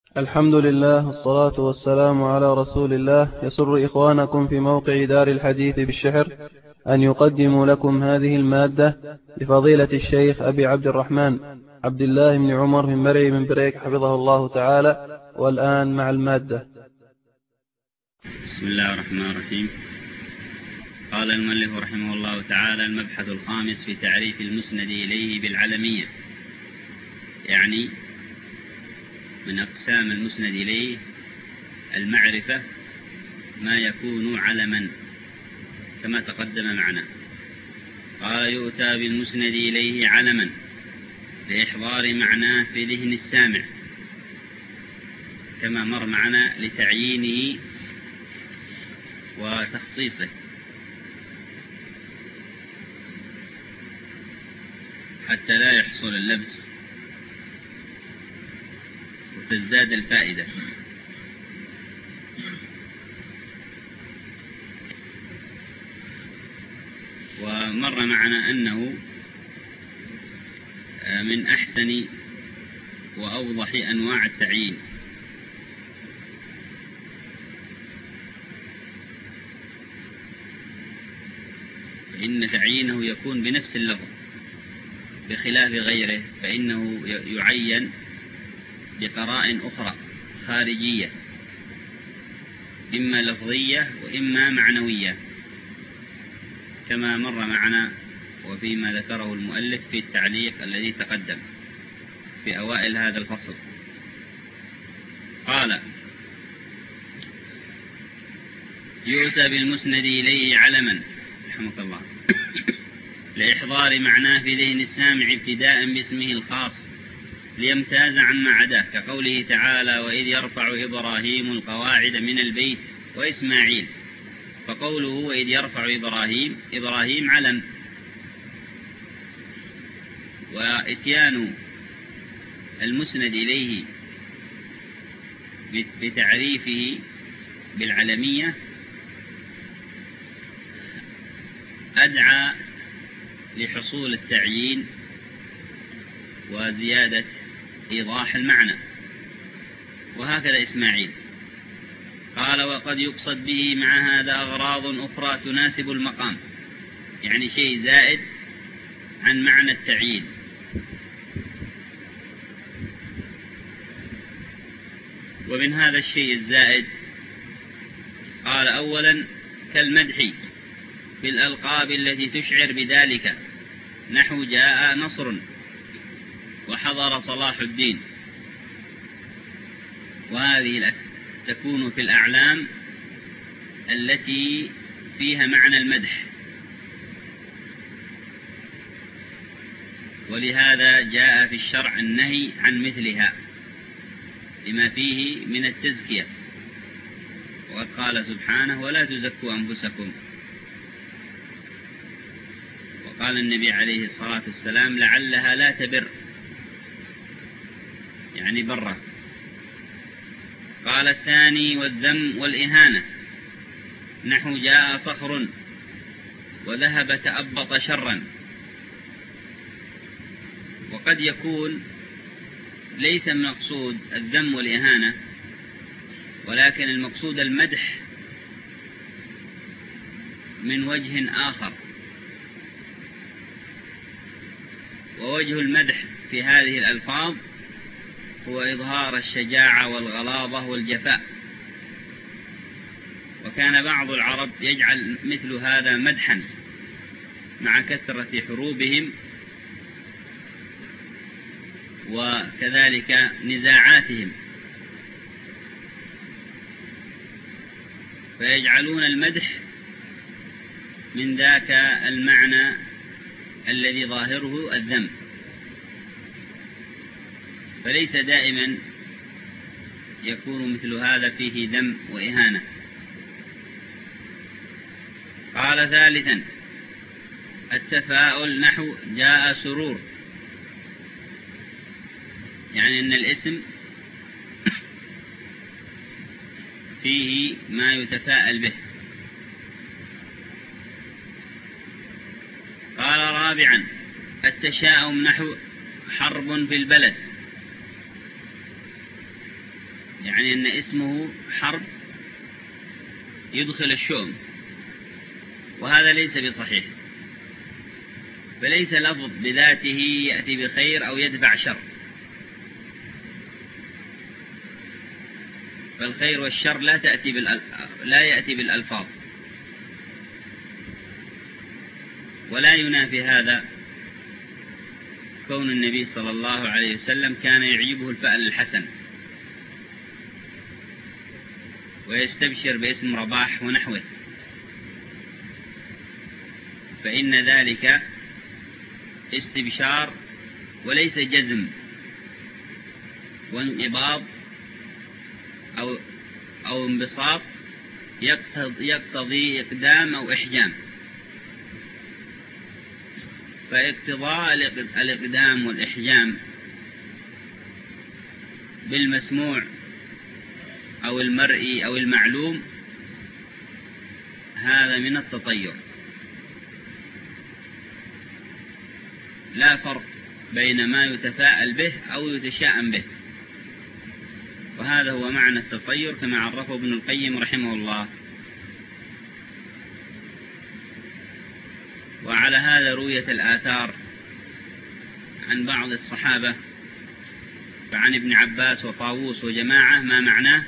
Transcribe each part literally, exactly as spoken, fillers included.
الحمد لله والصلاة والسلام على رسول الله. يسر إخوانكم في موقع دار الحديث بالشحر أن يقدموا لكم هذه المادة لفضيلة الشيخ أبي عبد الرحمن عبد الله بن عمر بن مرعي بن بريك حفظه الله تعالى. والآن مع المادة. بسم الله الرحمن الرحيم. قال المؤلف رحمه الله تعالى: المبحث الخامس في تعريف المسند إليه بالعلمية، يعني من أقسام المسند إليه المعرفة ما يكون علما كما تقدم معنا. قال: يؤتى بالمسند إليه علما لإحضار معناه في ذهن السامع، كما مر معنا، لتعيينه وتخصيصه، حتى لا يحصل اللبس وتزداد الفائدة. ومر معنا أنه من أحسن وأوضح أنواع التعيين، فإن تعيينه يكون بنفس اللفظ، بخلاف غيره فإنه يعين بقراء أخرى خارجية، إما لفظية وإما معنوية، كما مر معنا وفيما ذكره المؤلف في التعليق الذي تقدم في أوائل هذا الفصل. قال: يؤتى بالمسند إليه علما رحمك الله لإحضار معناه في ذهن السامع ابتداء باسمه الخاص ليمتاز عما عداه، كقوله تعالى: وإذ يرفع إبراهيم القواعد من البيت وإسماعيل. فقوله وإذ يرفع إبراهيم، إبراهيم علم، وإتيان المسند إليه بتعريفه بالعلمية أدعى لحصول التعيين وزيادة إيضاح المعنى. وهكذا إسماعيل. قال: وقد يقصد به مع هذا أغراض أخرى تناسب المقام، يعني شيء زائد عن معنى التعيين. ومن هذا الشيء الزائد قال: أولا كالمدح بالألقاب التي تشعر بذلك، نحو جاء نصر وحضر صلاح الدين. وهذه تكون في الأعلام التي فيها معنى المدح، ولهذا جاء في الشرع النهي عن مثلها لما فيه من التزكية. وقد قال سبحانه: ولا تزكوا أنفسكم. وقال النبي عليه الصلاة والسلام: لعلها لا تبر، يعني برة. قال الثاني والذم والإهانة، نحو جاء صخر وذهب تأبط شرا. وقد يكون ليس من مقصود الذم والإهانة، ولكن المقصود المدح من وجه آخر. ووجه المدح في هذه الألفاظ هو إظهار الشجاعة والغلاظة والجفاء. وكان بعض العرب يجعل مثل هذا مدحا مع كثرة حروبهم وكذلك نزاعاتهم، فيجعلون المدح من ذاك المعنى الذي ظاهره الذم، فليس دائما يكون مثل هذا فيه ذم وإهانة. قال ثالثا التفاؤل، نحو جاء سرور، يعني أن الاسم فيه ما يتفاءل به. قال رابعا التشاؤم، نحو حرب في البلد، يعني أن اسمه حرب يدخل الشؤم، وهذا ليس بصحيح. فليس لفظ بذاته يأتي بخير أو يدفع شر، فالخير والشر لا تأتي بالأل... لا يأتي بالألفاظ. ولا ينافي هذا كون النبي صلى الله عليه وسلم كان يعجبه الفأل الحسن ويستبشر باسم رباح ونحوه، فإن ذلك استبشار وليس جزم وانقباض أو, أو انبساط يقتضي إقدام أو إحجام. فاقتضاء الإقدام والإحجام بالمسموع أو المرئي أو المعلوم هذا من التطير، لا فرق بين ما يتفاءل به أو يتشاءم به، وهذا هو معنى التطير كما عرفه ابن القيم رحمه الله. وعلى هذا رويت الآثار عن بعض الصحابة، فعن ابن عباس وطاووس وجماعة ما معناه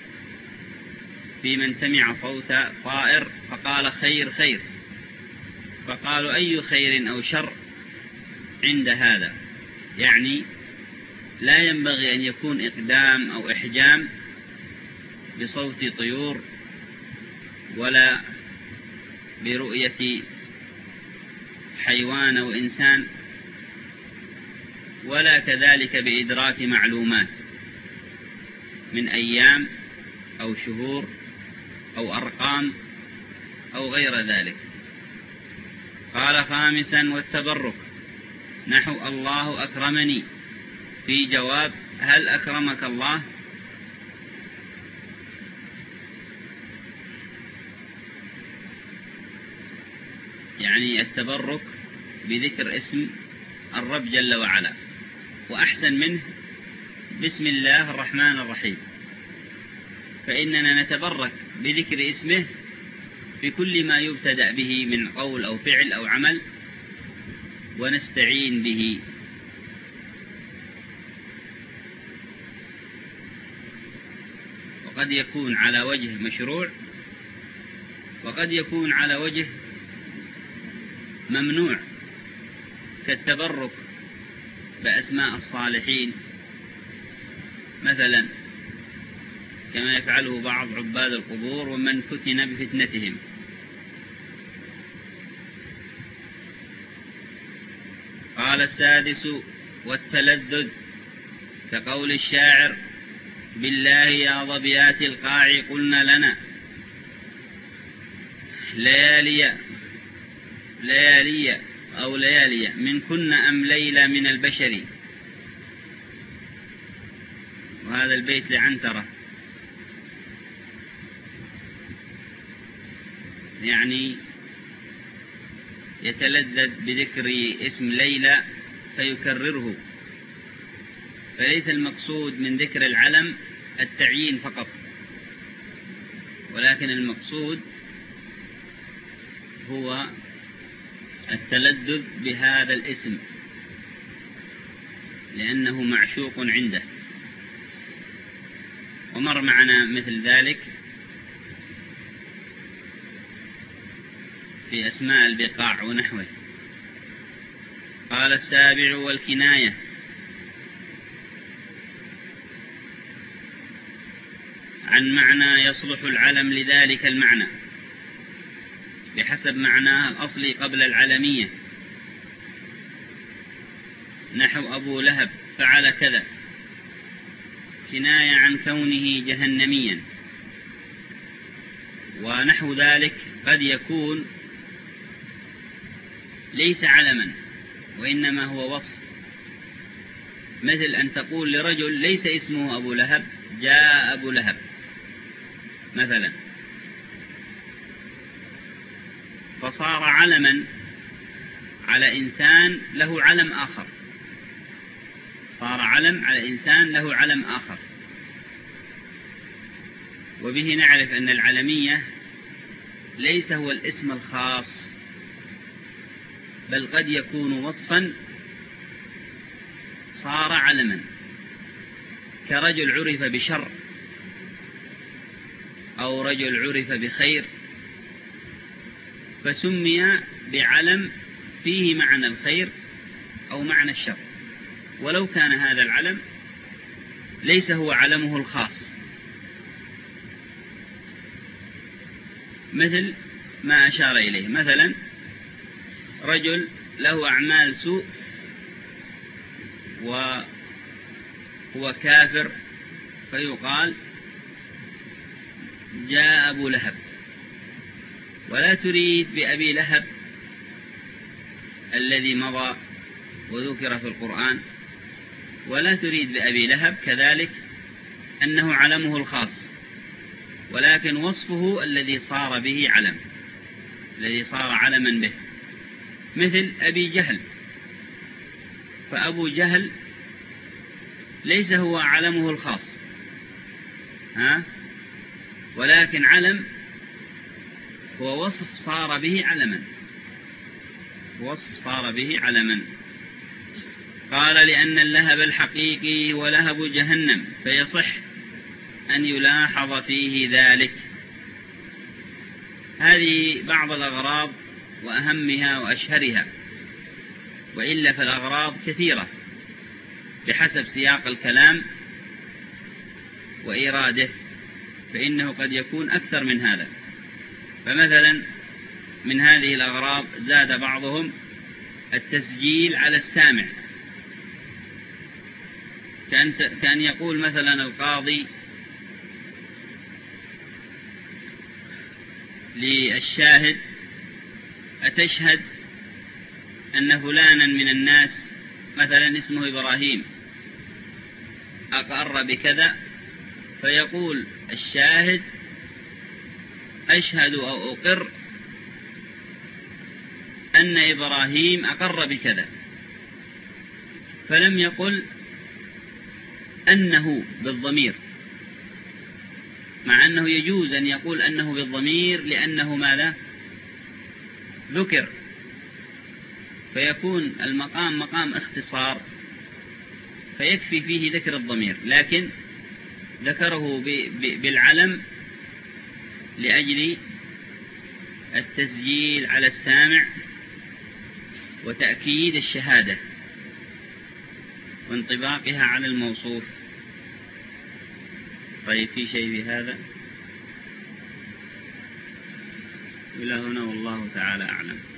في من سمع صوت طائر فقال خير خير، فقالوا أي خير أو شر عند هذا، يعني لا ينبغي أن يكون إقدام أو إحجام بصوت طيور ولا برؤية حيوان أو إنسان، ولا كذلك بإدراك معلومات من أيام أو شهور أو أرقام أو غير ذلك. قال خامسا والتبرك نحو الله أكرمني، في جواب هل أكرمك الله؟ يعني التبرك بذكر اسم الرب جل وعلا، وأحسن منه بسم الله الرحمن الرحيم، فإننا نتبرك بذكر اسمه في كل ما يبتدأ به من قول أو فعل أو عمل، ونستعين به. وقد يكون على وجه مشروع، وقد يكون على وجه ممنوع، كالتبرك بأسماء الصالحين مثلا، كما يفعله بعض عباد القبور ومن فتن بفتنتهم. قال السادس والتلذذ كقول الشاعر بالله يا ظبيات القاع قلنا لنا ليالي ليالي أو ليالي من كن أم ليلى من البشر. وهذا البيت لعنترة، يعني يتلذذ بذكر اسم ليلى فيكرره، فليس المقصود من ذكر العلم التعيين فقط، ولكن المقصود هو التلذذ بهذا الاسم لأنه معشوق عنده. ومر معنا مثل ذلك في أسماء البقاع ونحوه. قال السابع والكناية عن معنى يصلح العلم لذلك المعنى بحسب معناه الأصلي قبل العلمية، نحو أبو لهب فعل كذا، كناية عن كونه جهنميا. ونحو ذلك قد يكون ليس علما وإنما هو وصف، مثل أن تقول لرجل ليس اسمه أبو لهب جاء أبو لهب مثلا، فصار علما على إنسان له علم آخر، صار علم على إنسان له علم آخر. وبه نعرف أن العلمية ليس هو الاسم الخاص، بل قد يكون وصفا صار علما، كرجل عرف بشر، أو رجل عرف بخير، فسمي بعلم فيه معنى الخير أو معنى الشر، ولو كان هذا العلم ليس هو علمه الخاص، مثل ما أشار إليه. مثلا رجل له أعمال سوء وهو كافر، فيقال جاء أبو لهب، ولا تريد بأبي لهب الذي مضى وذكر في القرآن، ولا تريد بأبي لهب كذلك أنه علمه الخاص، ولكن وصفه الذي صار به علم، الذي صار علما به، مثل أبي جهل. فأبو جهل ليس هو علمه الخاص، ها؟ ولكن علم هو وصف صار به علما، وصف صار به علما. قال لأن اللهب الحقيقي ولهب جهنم، فيصح أن يلاحظ فيه ذلك. هذه بعض الأغراض وأهمها وأشهرها، وإلا فالأغراض كثيرة بحسب سياق الكلام وإراده، فإنه قد يكون أكثر من هذا. فمثلا من هذه الأغراض زاد بعضهم التسجيل على السامع، كأن, كأن يقول مثلا القاضي للشاهد: أتشهد أن فلانا من الناس مثلا اسمه إبراهيم أقر بكذا؟ فيقول الشاهد: أشهد أو أقر أن إبراهيم أقر بكذا، فلم يقل أنه بالضمير، مع أنه يجوز أن يقول أنه بالضمير لأنه ماذا؟ ذكر، فيكون المقام مقام اختصار، فيكفي فيه ذكر الضمير، لكن ذكره بالعلم لأجل التسجيل على السامع وتأكيد الشهادة وانطباقها على الموصوف. طيب، في شيء بهذا؟ إلى هنا والله تعالى أعلم.